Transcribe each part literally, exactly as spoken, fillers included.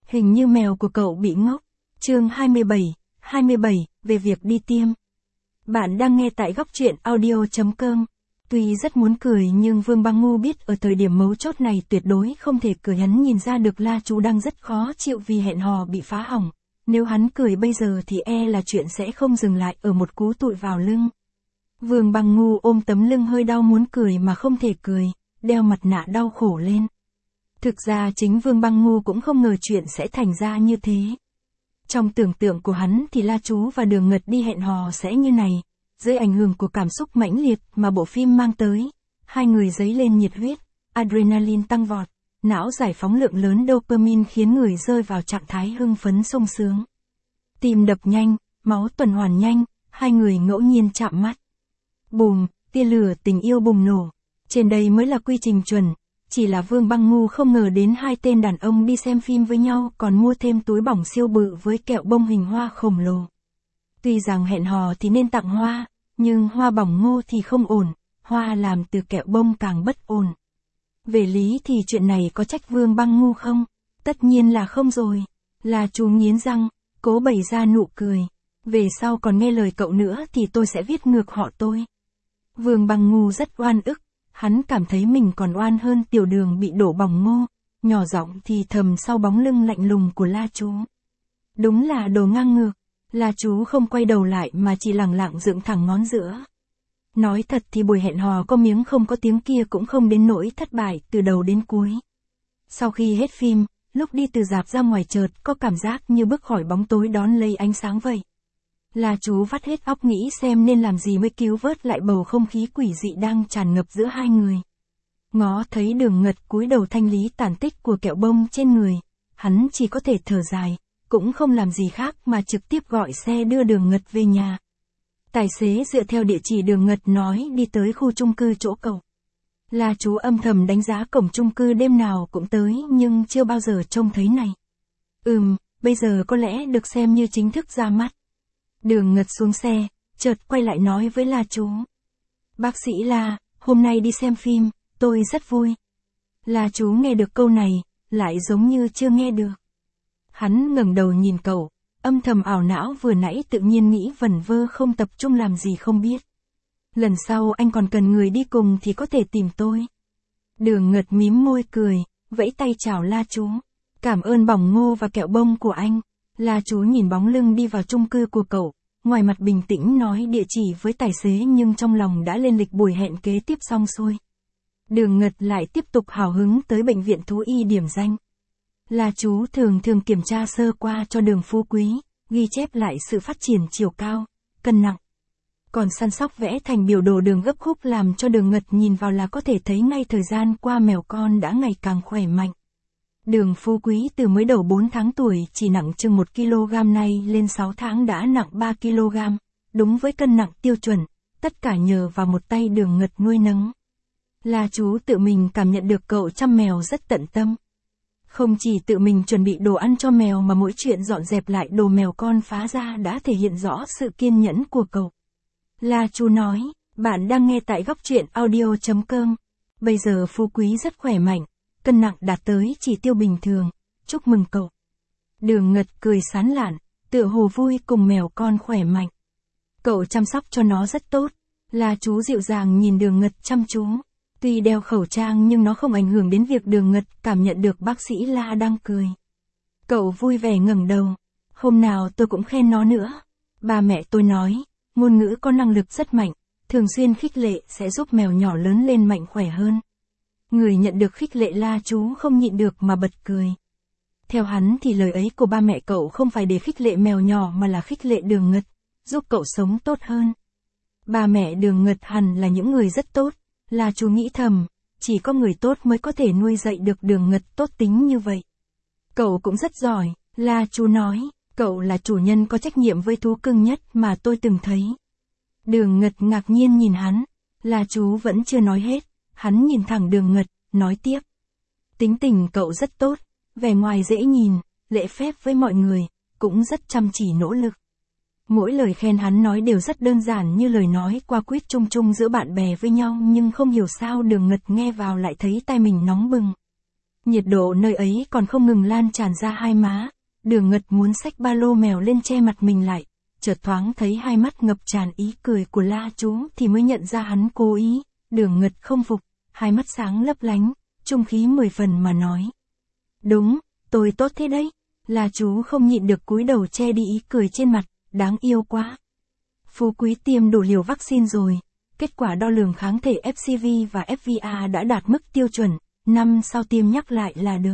Hình như mèo của cậu bị ngốc. Chương hai mươi bảy, hai mươi bảy, về việc đi tiêm. Bạn đang nghe tại góc truyện audio chấm com. Tuy rất muốn cười nhưng Vương Băng Ngu biết ở thời điểm mấu chốt này tuyệt đối không thể cười, hắn nhìn ra được La Chú đang rất khó chịu vì hẹn hò bị phá hỏng. Nếu hắn cười bây giờ thì e là chuyện sẽ không dừng lại ở một cú tụi vào lưng. Vương Băng Ngu ôm tấm lưng hơi đau muốn cười mà không thể cười, đeo mặt nạ đau khổ lên. Thực ra chính Vương Băng Ngu cũng không ngờ chuyện sẽ thành ra như thế. Trong tưởng tượng của hắn thì La Chú và Đường Ngật đi hẹn hò sẽ như này. Dưới ảnh hưởng của cảm xúc mãnh liệt mà bộ phim mang tới, hai người dấy lên nhiệt huyết, adrenaline tăng vọt, não giải phóng lượng lớn dopamine khiến người rơi vào trạng thái hưng phấn sung sướng. Tim đập nhanh, máu tuần hoàn nhanh, hai người ngẫu nhiên chạm mắt. Bùm, tia lửa tình yêu bùng nổ. Trên đây mới là quy trình chuẩn, chỉ là Vương Băng Ngu không ngờ đến hai tên đàn ông đi xem phim với nhau còn mua thêm túi bỏng siêu bự với kẹo bông hình hoa khổng lồ. Tuy rằng hẹn hò thì nên tặng hoa, nhưng hoa bỏng ngô thì không ổn, hoa làm từ kẹo bông càng bất ổn. Về lý thì chuyện này có trách Vương Băng Ngu không? Tất nhiên là không rồi. La Chú nghiến răng, cố bày ra nụ cười. Về sau còn nghe lời cậu nữa thì tôi sẽ viết ngược họ tôi. Vương Băng Ngu rất oan ức, hắn cảm thấy mình còn oan hơn Tiểu Đường bị đổ bỏng ngô, nhỏ giọng thì thầm sau bóng lưng lạnh lùng của La Chú. Đúng là đồ ngang ngược. La Chú không quay đầu lại mà chỉ lẳng lặng dựng thẳng ngón giữa. Nói thật thì buổi hẹn hò có miếng không có tiếng kia cũng không đến nỗi thất bại từ đầu đến cuối. Sau khi hết phim, lúc đi từ rạp ra ngoài chợt có cảm giác như bước khỏi bóng tối đón lấy ánh sáng vậy. La Chú vắt hết óc nghĩ xem nên làm gì mới cứu vớt lại bầu không khí quỷ dị đang tràn ngập giữa hai người. Ngó thấy Đường Ngật cúi đầu thanh lý tàn tích của kẹo bông trên người, hắn chỉ có thể thở dài, cũng không làm gì khác mà trực tiếp gọi xe đưa Đường Ngật về nhà. Tài xế dựa theo địa chỉ Đường Ngật nói đi tới khu chung cư chỗ cậu. La Chú âm thầm đánh giá cổng chung cư đêm nào cũng tới nhưng chưa bao giờ trông thấy này. Ừm, bây giờ có lẽ được xem như chính thức ra mắt. Đường Ngật xuống xe, chợt quay lại nói với La Chú. Bác sĩ La, hôm nay đi xem phim, tôi rất vui. La Chú nghe được câu này, lại giống như chưa nghe được. Hắn ngẩng đầu nhìn cậu, âm thầm ảo não vừa nãy tự nhiên nghĩ vẩn vơ không tập trung làm gì không biết. Lần sau anh còn cần người đi cùng thì có thể tìm tôi. Đường Ngật mím môi cười, vẫy tay chào La Chú. Cảm ơn bỏng ngô và kẹo bông của anh. La Chú nhìn bóng lưng đi vào chung cư của cậu, ngoài mặt bình tĩnh nói địa chỉ với tài xế nhưng trong lòng đã lên lịch buổi hẹn kế tiếp xong xuôi. Đường Ngật lại tiếp tục hào hứng tới bệnh viện thú y điểm danh. La Chú thường thường kiểm tra sơ qua cho Đường Phú Quý, ghi chép lại sự phát triển chiều cao, cân nặng. Còn săn sóc vẽ thành biểu đồ đường gấp khúc làm cho Đường Ngật nhìn vào là có thể thấy ngay thời gian qua mèo con đã ngày càng khỏe mạnh. Đường Phú Quý từ mới đầu bốn tháng tuổi chỉ nặng chừng một ki lô gam nay lên sáu tháng đã nặng ba ki lô gam, đúng với cân nặng tiêu chuẩn, tất cả nhờ vào một tay Đường Ngật nuôi nấng. La Chú tự mình cảm nhận được cậu chăm mèo rất tận tâm. Không chỉ tự mình chuẩn bị đồ ăn cho mèo mà mỗi chuyện dọn dẹp lại đồ mèo con phá ra đã thể hiện rõ sự kiên nhẫn của cậu. La Chú nói, bạn đang nghe tại góc truyện audio chấm com. Bây giờ Phú Quý rất khỏe mạnh, cân nặng đạt tới chỉ tiêu bình thường, chúc mừng cậu. Đường Ngật cười sán lạn, tựa hồ vui cùng mèo con khỏe mạnh. Cậu chăm sóc cho nó rất tốt. La Chú dịu dàng nhìn Đường Ngật chăm chú. Tuy đeo khẩu trang nhưng nó không ảnh hưởng đến việc Đường Ngật cảm nhận được bác sĩ La đang cười. Cậu vui vẻ ngẩng đầu. Hôm nào tôi cũng khen nó nữa. Ba mẹ tôi nói, ngôn ngữ có năng lực rất mạnh, thường xuyên khích lệ sẽ giúp mèo nhỏ lớn lên mạnh khỏe hơn. Người nhận được khích lệ La Chú không nhịn được mà bật cười. Theo hắn thì lời ấy của ba mẹ cậu không phải để khích lệ mèo nhỏ mà là khích lệ Đường Ngật, giúp cậu sống tốt hơn. Ba mẹ Đường Ngật hẳn là những người rất tốt. La Chú nghĩ thầm, chỉ có người tốt mới có thể nuôi dạy được Đường Ngật tốt tính như vậy. Cậu cũng rất giỏi, La Chú nói, cậu là chủ nhân có trách nhiệm với thú cưng nhất mà tôi từng thấy. Đường Ngật ngạc nhiên nhìn hắn, La Chú vẫn chưa nói hết, hắn nhìn thẳng Đường Ngật, nói tiếp. Tính tình cậu rất tốt, vẻ ngoài dễ nhìn, lễ phép với mọi người, cũng rất chăm chỉ nỗ lực. Mỗi lời khen hắn nói đều rất đơn giản như lời nói qua quýt chung chung giữa bạn bè với nhau nhưng không hiểu sao Đường Ngật nghe vào lại thấy tai mình nóng bừng. Nhiệt độ nơi ấy còn không ngừng lan tràn ra hai má. Đường Ngật muốn xách ba lô mèo lên che mặt mình lại. Chợt thoáng thấy hai mắt ngập tràn ý cười của La Chú thì mới nhận ra hắn cố ý. Đường Ngật không phục, hai mắt sáng lấp lánh, trung khí mười phần mà nói. Đúng, tôi tốt thế đấy. La Chú không nhịn được cúi đầu che đi ý cười trên mặt, đáng yêu quá. Phú Quý tiêm đủ liều vaccine rồi. Kết quả đo lường kháng thể ép xê vê và ép vê a đã đạt mức tiêu chuẩn, năm sau tiêm nhắc lại là được.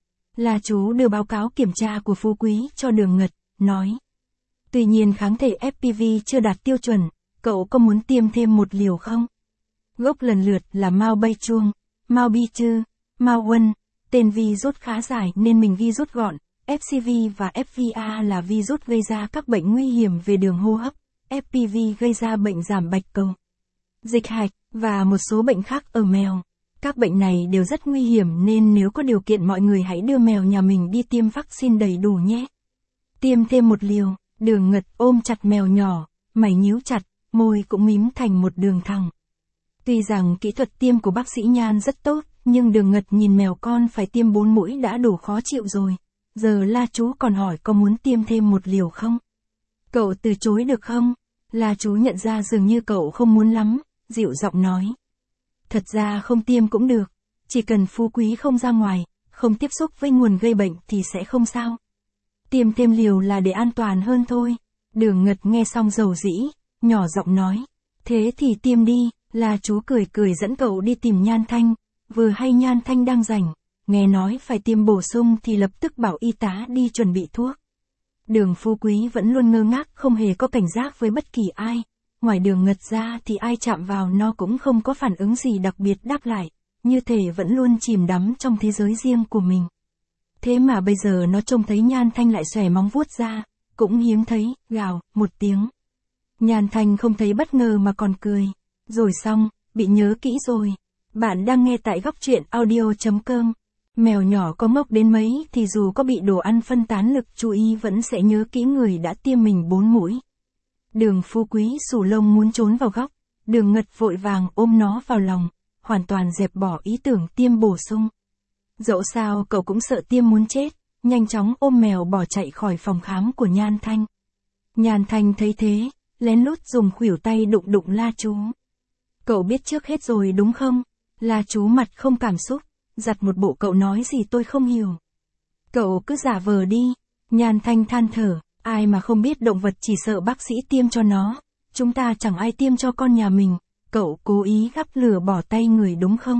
La Chú đưa báo cáo kiểm tra của Phú Quý cho Đường Ngật, nói. Tuy nhiên kháng thể ép pê vê chưa đạt tiêu chuẩn, cậu có muốn tiêm thêm một liều không? Gốc lần lượt là Mao Bay Chuông, Mao Bi Chư, Mao Huân, tên virus khá dài nên mình virus gọn, ép xê vê và ép vê a là virus gây ra các bệnh nguy hiểm về đường hô hấp, ép pê vê gây ra bệnh giảm bạch cầu, dịch hạch, và một số bệnh khác ở mèo. Các bệnh này đều rất nguy hiểm nên nếu có điều kiện mọi người hãy đưa mèo nhà mình đi tiêm vaccine đầy đủ nhé. Tiêm thêm một liều, Đường Ngật ôm chặt mèo nhỏ, mày nhíu chặt, môi cũng mím thành một đường thẳng. Tuy rằng kỹ thuật tiêm của bác sĩ Nhan rất tốt, nhưng Đường Ngật nhìn mèo con phải tiêm bốn mũi đã đủ khó chịu rồi. Giờ La Chú còn hỏi có muốn tiêm thêm một liều không? Cậu từ chối được không? La Chú nhận ra dường như cậu không muốn lắm, dịu giọng nói. Thật ra không tiêm cũng được, chỉ cần Phú Quý không ra ngoài, không tiếp xúc với nguồn gây bệnh thì sẽ không sao. Tiêm thêm liều là để an toàn hơn thôi. Đường Ngật nghe xong dầu dĩ, nhỏ giọng nói. Thế thì tiêm đi. La Chú cười cười dẫn cậu đi tìm Nhan Thanh. Vừa hay Nhan Thanh đang rảnh, nghe nói phải tiêm bổ sung thì lập tức bảo y tá đi chuẩn bị thuốc. Đường Phú Quý vẫn luôn ngơ ngác không hề có cảnh giác với bất kỳ ai. Ngoài Đường Ngật ra thì ai chạm vào nó cũng không có phản ứng gì đặc biệt đáp lại, như thể vẫn luôn chìm đắm trong thế giới riêng của mình. Thế mà bây giờ nó trông thấy Nhan Thanh lại xòe móng vuốt ra, cũng hiếm thấy, gào, một tiếng. Nhan Thanh không thấy bất ngờ mà còn cười. Rồi xong, bị nhớ kỹ rồi. Bạn đang nghe tại góc truyện audio.com. Mèo nhỏ có ngốc đến mấy thì dù có bị đồ ăn phân tán lực chú ý vẫn sẽ nhớ kỹ người đã tiêm mình bốn mũi. Đường Phú Quý xù lông muốn trốn vào góc. Đường Ngật vội vàng ôm nó vào lòng, hoàn toàn dẹp bỏ ý tưởng tiêm bổ sung. Dẫu sao cậu cũng sợ tiêm muốn chết, nhanh chóng ôm mèo bỏ chạy khỏi phòng khám của Nhan Thanh. Nhan Thanh thấy thế, lén lút dùng khuỷu tay đụng đụng La Chú. Cậu biết trước hết rồi đúng không? La Chú mặt không cảm xúc, giặt một bộ cậu nói gì tôi không hiểu. Cậu cứ giả vờ đi. Nhan Thanh than thở, ai mà không biết động vật chỉ sợ bác sĩ tiêm cho nó. Chúng ta chẳng ai tiêm cho con nhà mình. Cậu cố ý gắp lửa bỏ tay người đúng không?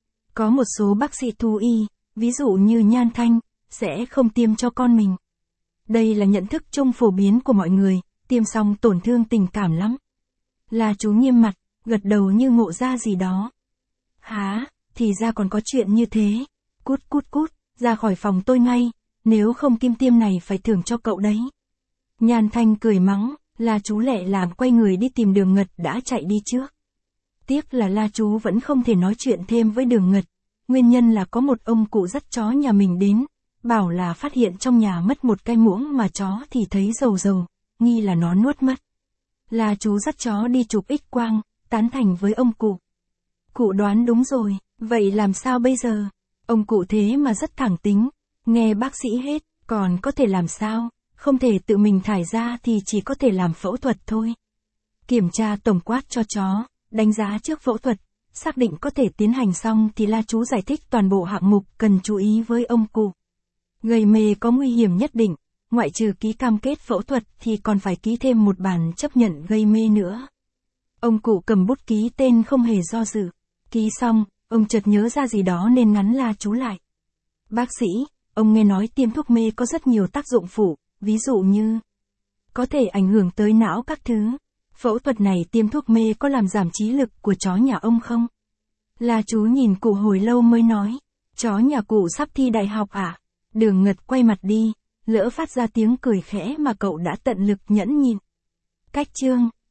Có một số bác sĩ thú y, ví dụ như Nhan Thanh, sẽ không tiêm cho con mình. Đây là nhận thức chung phổ biến của mọi người, tiêm xong tổn thương tình cảm lắm. La Chú nghiêm mặt, gật đầu như ngộ ra gì đó. Hả, thì ra còn có chuyện như thế. Cút cút cút, ra khỏi phòng tôi ngay, nếu không kim tiêm này phải thưởng cho cậu đấy. Nhan Thanh cười mắng, La Chú lẹ làm quay người đi tìm Đường Ngật đã chạy đi trước. Tiếc là La Chú vẫn không thể nói chuyện thêm với Đường Ngật. Nguyên nhân là có một ông cụ dắt chó nhà mình đến, bảo là phát hiện trong nhà mất một cái muỗng mà chó thì thấy dầu dầu, nghi là nó nuốt mất. La Chú dắt chó đi chụp X quang, tán thành với ông cụ. Cụ đoán đúng rồi, vậy làm sao bây giờ? Ông cụ thế mà rất thẳng tính, nghe bác sĩ hết, còn có thể làm sao? Không thể tự mình thải ra thì chỉ có thể làm phẫu thuật thôi. Kiểm tra tổng quát cho chó, đánh giá trước phẫu thuật, xác định có thể tiến hành xong thì La Chú giải thích toàn bộ hạng mục cần chú ý với ông cụ. Gây mê có nguy hiểm nhất định, ngoại trừ ký cam kết phẫu thuật thì còn phải ký thêm một bản chấp nhận gây mê nữa. Ông cụ cầm bút ký tên không hề do dự. Ký xong, ông chợt nhớ ra gì đó nên ngắn La Chú lại. Bác sĩ, ông nghe nói tiêm thuốc mê có rất nhiều tác dụng phụ, ví dụ như có thể ảnh hưởng tới não các thứ. Phẫu thuật này tiêm thuốc mê có làm giảm trí lực của chó nhà ông không? La Chú nhìn cụ hồi lâu mới nói, chó nhà cụ sắp thi đại học à? Đường Ngật quay mặt đi, lỡ phát ra tiếng cười khẽ mà cậu đã tận lực nhẫn nhịn. Cách chương